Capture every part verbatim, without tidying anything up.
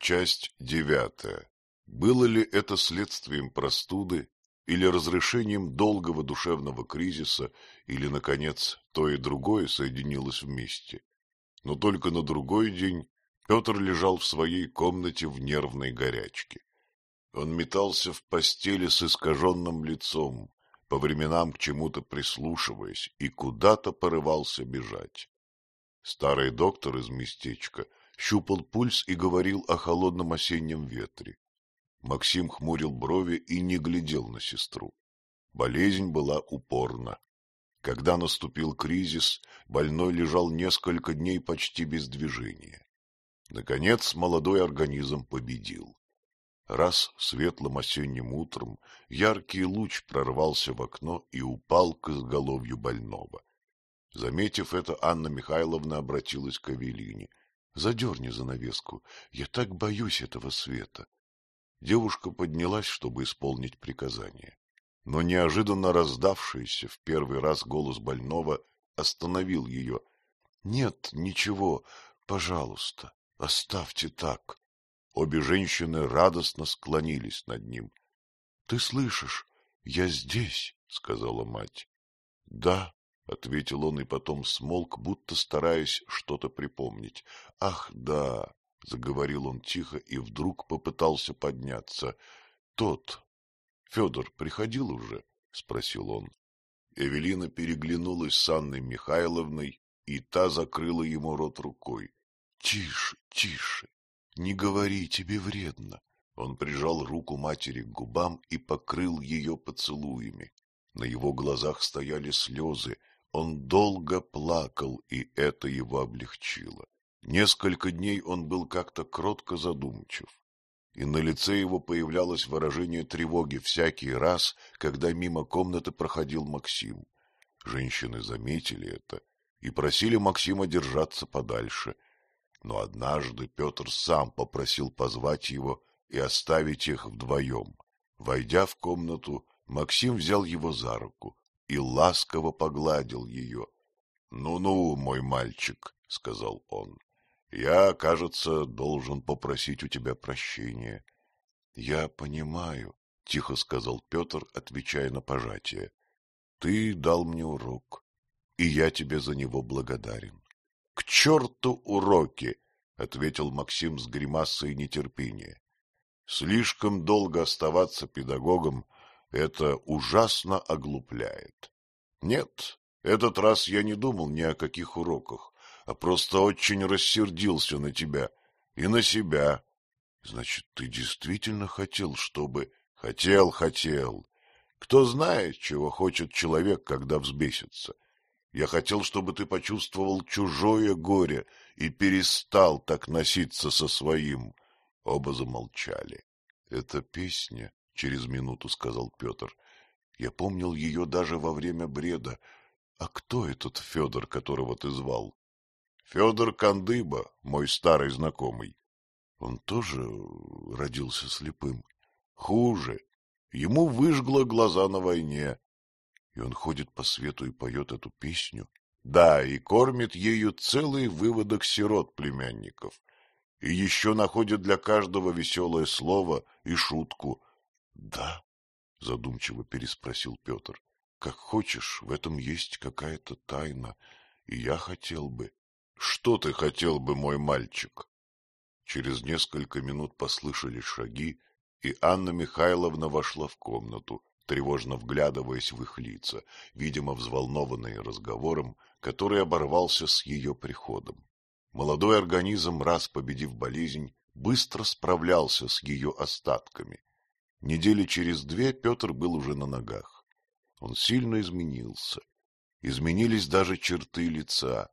Часть девятая. Было ли это следствием простуды или разрешением долгого душевного кризиса, или, наконец, то и другое соединилось вместе? Но только на другой день Петр лежал в своей комнате в нервной горячке. Он метался в постели с искаженным лицом, по временам к чему-то прислушиваясь, и куда-то порывался бежать. Старый доктор из местечка щупал пульс и говорил о холодном осеннем ветре. Максим хмурил брови и не глядел на сестру. Болезнь была упорна. Когда наступил кризис, больной лежал несколько дней почти без движения. Наконец молодой организм победил. Раз светлым осенним утром яркий луч прорвался в окно и упал к изголовью больного. Заметив это, Анна Михайловна обратилась к Эвелине. — Задерни занавеску, я так боюсь этого света. Девушка поднялась, чтобы исполнить приказание. Но неожиданно раздавшийся в первый раз голос больного остановил ее. — Нет, ничего, пожалуйста, оставьте так. Обе женщины радостно склонились над ним. — Ты слышишь? Я здесь, — сказала мать. — Да, — ответил он и потом смолк, будто стараясь что-то припомнить. — Ах, да, — заговорил он тихо и вдруг попытался подняться. — Тот. Федор приходил уже? — спросил он. Эвелина переглянулась с Анной Михайловной, и та закрыла ему рот рукой. — Тише, тише, не говори, тебе вредно. Он прижал руку матери к губам и покрыл ее поцелуями. На его глазах стояли слезы. Он долго плакал, и это его облегчило. Несколько дней он был как-то кротко задумчив, и на лице его появлялось выражение тревоги всякий раз, когда мимо комнаты проходил Максим. Женщины заметили это и просили Максима держаться подальше. Но однажды Петр сам попросил позвать его и оставить их вдвоем. Войдя в комнату, Максим взял его за руку и ласково погладил ее. «Ну — Ну-ну, мой мальчик, — сказал он, — я, кажется, должен попросить у тебя прощения. — Я понимаю, — тихо сказал Петр, отвечая на пожатие. — Ты дал мне урок, и я тебе за него благодарен. — К черту уроки! — ответил Максим с гримасой нетерпения. — Слишком долго оставаться педагогом — это ужасно оглупляет. Нет, этот раз я не думал ни о каких уроках, а просто очень рассердился на тебя и на себя. Значит, ты действительно хотел, чтобы... Хотел, хотел. Кто знает, чего хочет человек, когда взбесится. Я хотел, чтобы ты почувствовал чужое горе и перестал так носиться со своим. Оба замолчали. — Эта песня, — через минуту сказал Петр, — я помнил ее даже во время бреда. А кто этот Федор, которого ты звал? — Федор Кандыба, мой старый знакомый. Он тоже родился слепым? — Хуже. Ему выжгло глаза на войне. И он ходит по свету и поет эту песню? Да, и кормит ею целый выводок сирот-племянников. И еще находит для каждого веселое слово и шутку. — Да, — задумчиво переспросил Петр, — как хочешь, в этом есть какая-то тайна, и я хотел бы... — Что ты хотел бы, мой мальчик? Через несколько минут послышались шаги, и Анна Михайловна вошла в комнату, тревожно вглядываясь в их лица, видимо, взволнованные разговором, который оборвался с ее приходом. Молодой организм, раз победив болезнь, быстро справлялся с ее остатками. Недели через две Петр был уже на ногах. Он сильно изменился. Изменились даже черты лица.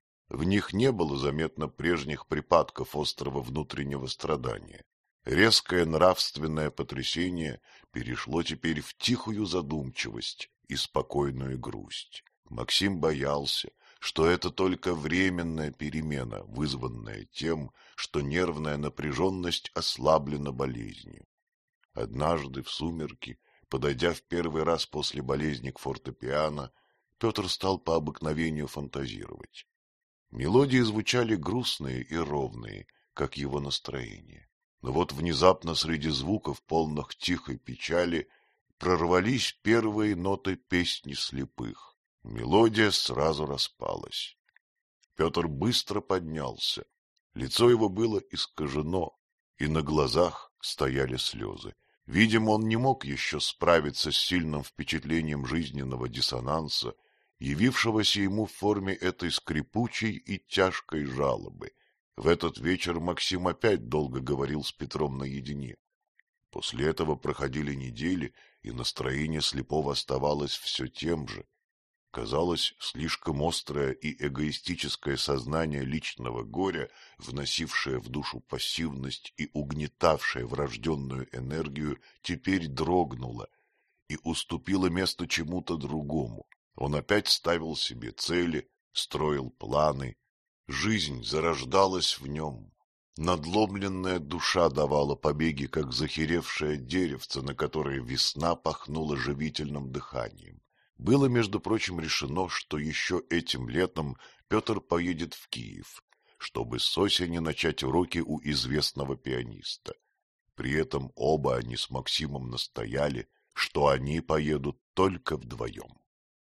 В них не было заметно прежних припадков острого внутреннего страдания. Резкое нравственное потрясение перешло теперь в тихую задумчивость и спокойную грусть. Максим боялся, что это только временная перемена, вызванная тем, что нервная напряженность ослаблена болезнью. Однажды в сумерки, подойдя в первый раз после болезни к фортепиано, Петр стал по обыкновению фантазировать. Мелодии звучали грустные и ровные, как его настроение. Но вот внезапно среди звуков, полных тихой печали, прорвались первые ноты песни слепых. Мелодия сразу распалась. Петр быстро поднялся. Лицо его было искажено, и на глазах стояли слезы. Видимо, он не мог еще справиться с сильным впечатлением жизненного диссонанса, явившегося ему в форме этой скрипучей и тяжкой жалобы. В этот вечер Максим опять долго говорил с Петром наедине. После этого проходили недели, и настроение слепого оставалось все тем же. Казалось, слишком острое и эгоистическое сознание личного горя, вносившее в душу пассивность и угнетавшее врожденную энергию, теперь дрогнуло и уступило место чему-то другому. Он опять ставил себе цели, строил планы. Жизнь зарождалась в нем. Надломленная душа давала побеги, как захеревшее деревце, на которое весна пахнула живительным дыханием. Было, между прочим, решено, что еще этим летом Петр поедет в Киев, чтобы с осени начать уроки у известного пианиста. При этом оба они с Максимом настояли, что они поедут только вдвоем.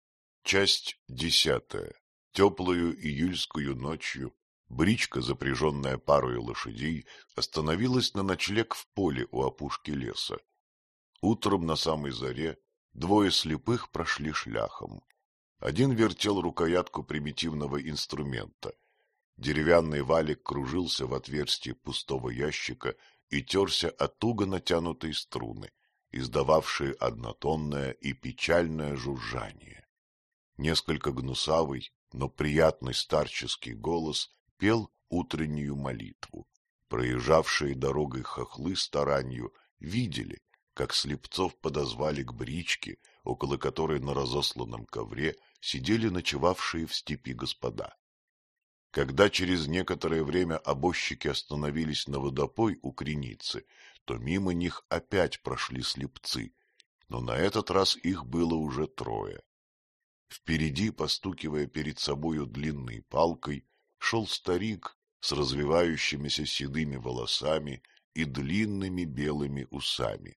Часть десятая. Теплую июльскую ночью бричка, запряженная парой лошадей, остановилась на ночлег в поле у опушки леса. Утром на самой заре двое слепых прошли шляхом. Один вертел рукоятку примитивного инструмента. Деревянный валик кружился в отверстии пустого ящика и терся о туго натянутые струны, издававшие однотонное и печальное жужжание. Несколько гнусавый, но приятный старческий голос пел утреннюю молитву. Проезжавшие дорогой хохлы с таранью видели, как слепцов подозвали к бричке, около которой на разосланном ковре сидели ночевавшие в степи господа. Когда через некоторое время обозчики остановились на водопой у Креницы, то мимо них опять прошли слепцы, но на этот раз их было уже трое. Впереди, постукивая перед собою длинной палкой, шел старик с развивающимися седыми волосами и длинными белыми усами.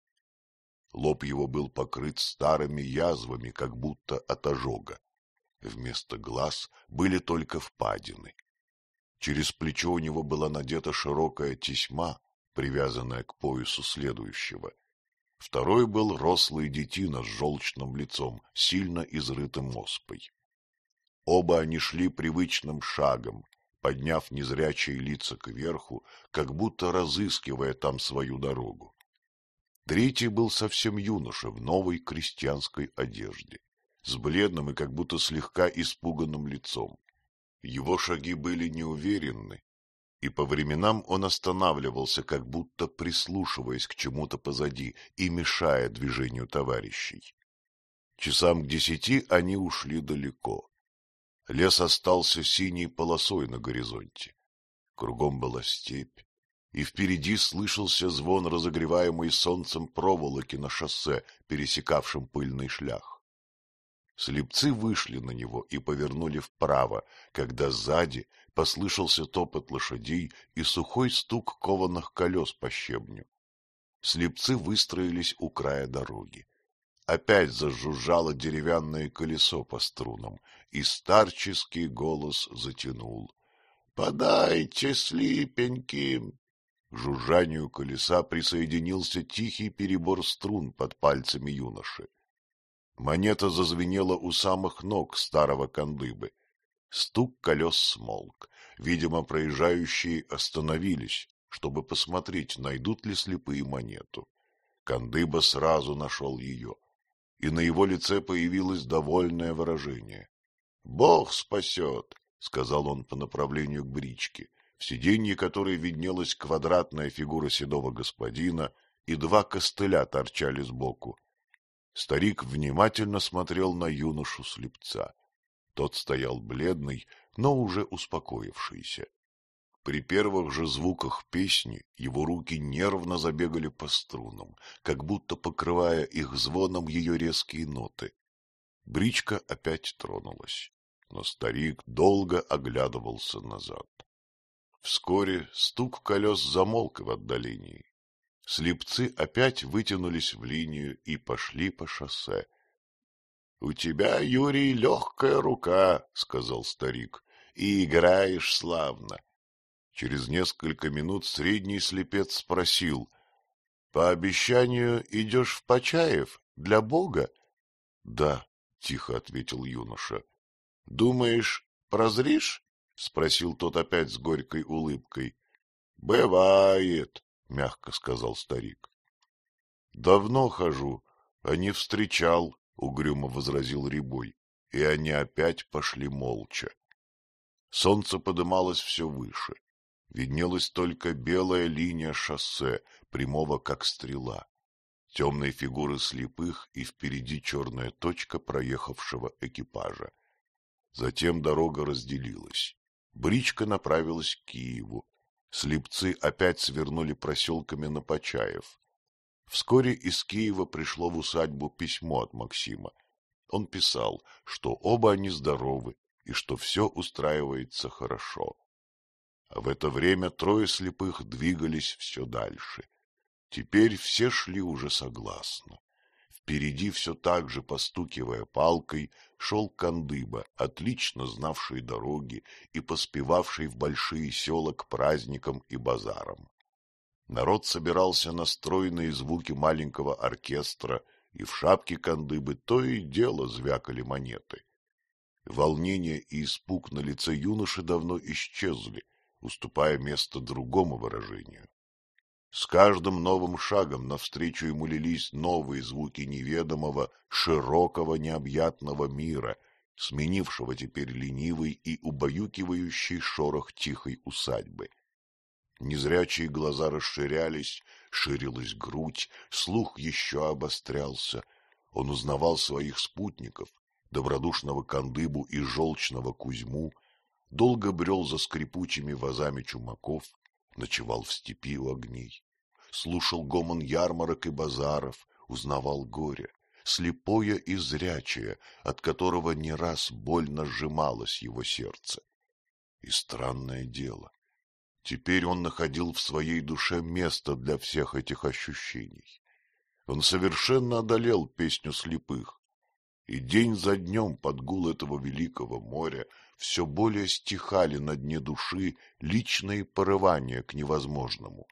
Лоб его был покрыт старыми язвами, как будто от ожога. Вместо глаз были только впадины. Через плечо у него была надета широкая тесьма, привязанная к поясу следующего. Второй был рослый детина с желчным лицом, сильно изрытым оспой. Оба они шли привычным шагом, подняв незрячие лица кверху, как будто разыскивая там свою дорогу. Третий был совсем юноша в новой крестьянской одежде, с бледным и как будто слегка испуганным лицом. Его шаги были неуверенны, и по временам он останавливался, как будто прислушиваясь к чему-то позади и мешая движению товарищей. Часам к десяти они ушли далеко. Лес остался синей полосой на горизонте. Кругом была степь, и впереди слышался звон разогреваемой солнцем проволоки на шоссе, пересекавшем пыльный шлях. Слепцы вышли на него и повернули вправо, когда сзади послышался топот лошадей и сухой стук кованых колес по щебню. Слепцы выстроились у края дороги. Опять зажужжало деревянное колесо по струнам, и старческий голос затянул: «Подайте слипеньким!» К жужжанию колеса присоединился тихий перебор струн под пальцами юноши. Монета зазвенела у самых ног старого кандыбы. Стук колес смолк. Видимо, проезжающие остановились, чтобы посмотреть, найдут ли слепые монету. Кандыба сразу нашел ее, и на его лице появилось довольное выражение. — Бог спасет, — сказал он по направлению к бричке, в сиденье которой виднелась квадратная фигура седого господина, и два костыля торчали сбоку. Старик внимательно смотрел на юношу-слепца. Тот стоял бледный, но уже успокоившийся. При первых же звуках песни его руки нервно забегали по струнам, как будто покрывая их звоном ее резкие ноты. Бричка опять тронулась, но старик долго оглядывался назад. Вскоре стук колес замолк в отдалении, Слепцы опять вытянулись в линию и пошли по шоссе. — У тебя, Юрий, легкая рука, — сказал старик, — и играешь славно. Через несколько минут средний слепец спросил: — По обещанию идешь в Почаев для Бога? — Да, — тихо ответил юноша. — Думаешь, прозришь? — спросил тот опять с горькой улыбкой. — Бывает, — мягко сказал старик. — Давно хожу, а не встречал, — угрюмо возразил Рябой, и они опять пошли молча. Солнце подымалось все выше. Виднелась только белая линия шоссе, прямого как стрела, темные фигуры слепых и впереди черная точка проехавшего экипажа. Затем дорога разделилась. Бричка направилась к Киеву. Слепцы опять свернули проселками на Почаев. Вскоре из Киева пришло в усадьбу письмо от Максима. Он писал, что оба они здоровы и что все устраивается хорошо. А в это время трое слепых двигались все дальше. Теперь все шли уже согласно. Впереди, все так же постукивая палкой, шел Кандыба, отлично знавший дороги и поспевавший в большие села к праздникам и базарам. Народ собирался на стройные звуки маленького оркестра, и в шапке Кандыбы то и дело звякали монеты. Волнение и испуг на лице юноши давно исчезли, уступая место другому выражению. С каждым новым шагом навстречу ему лились новые звуки неведомого, широкого, необъятного мира, сменившего теперь ленивый и убаюкивающий шорох тихой усадьбы. Незрячие глаза расширялись, ширилась грудь, слух еще обострялся. Он узнавал своих спутников, добродушного Кандыбу и желчного Кузьму, долго брел за скрипучими вазами чумаков, ночевал в степи у огней, слушал гомон ярмарок и базаров, узнавал горе, слепое и зрячее, от которого не раз больно сжималось его сердце. И странное дело, теперь он находил в своей душе место для всех этих ощущений. Он совершенно одолел песню слепых, и день за днем под гул этого великого моря все более стихали на дне души личные порывания к невозможному.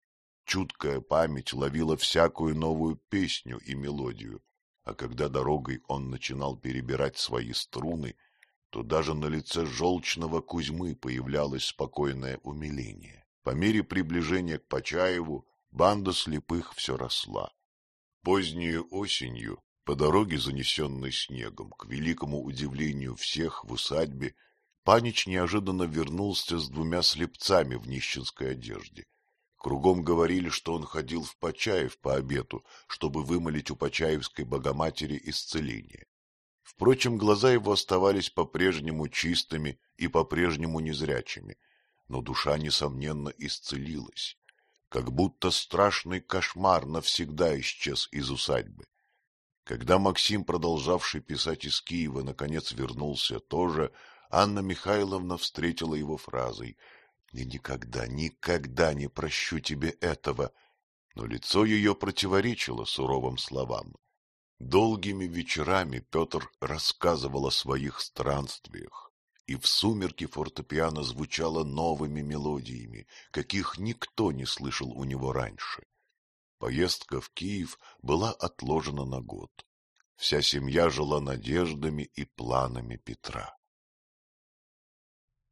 Чуткая память ловила всякую новую песню и мелодию, а когда дорогой он начинал перебирать свои струны, то даже на лице желчного Кузьмы появлялось спокойное умиление. По мере приближения к Почаеву банда слепых все росла. Позднею осенью, по дороге, занесенной снегом, к великому удивлению всех в усадьбе, Панич неожиданно вернулся с двумя слепцами в нищенской одежде. Кругом говорили, что он ходил в Почаев по обету, чтобы вымолить у Почаевской Богоматери исцеление. Впрочем, глаза его оставались по-прежнему чистыми и по-прежнему незрячими, но душа, несомненно, исцелилась, как будто страшный кошмар навсегда исчез из усадьбы. Когда Максим, продолжавший писать из Киева, наконец вернулся тоже, Анна Михайловна встретила его фразой: «Я никогда, никогда не прощу тебе этого», но лицо ее противоречило суровым словам. Долгими вечерами Петр рассказывал о своих странствиях, и в сумерки фортепиано звучало новыми мелодиями, каких никто не слышал у него раньше. Поездка в Киев была отложена на год. Вся семья жила надеждами и планами Петра.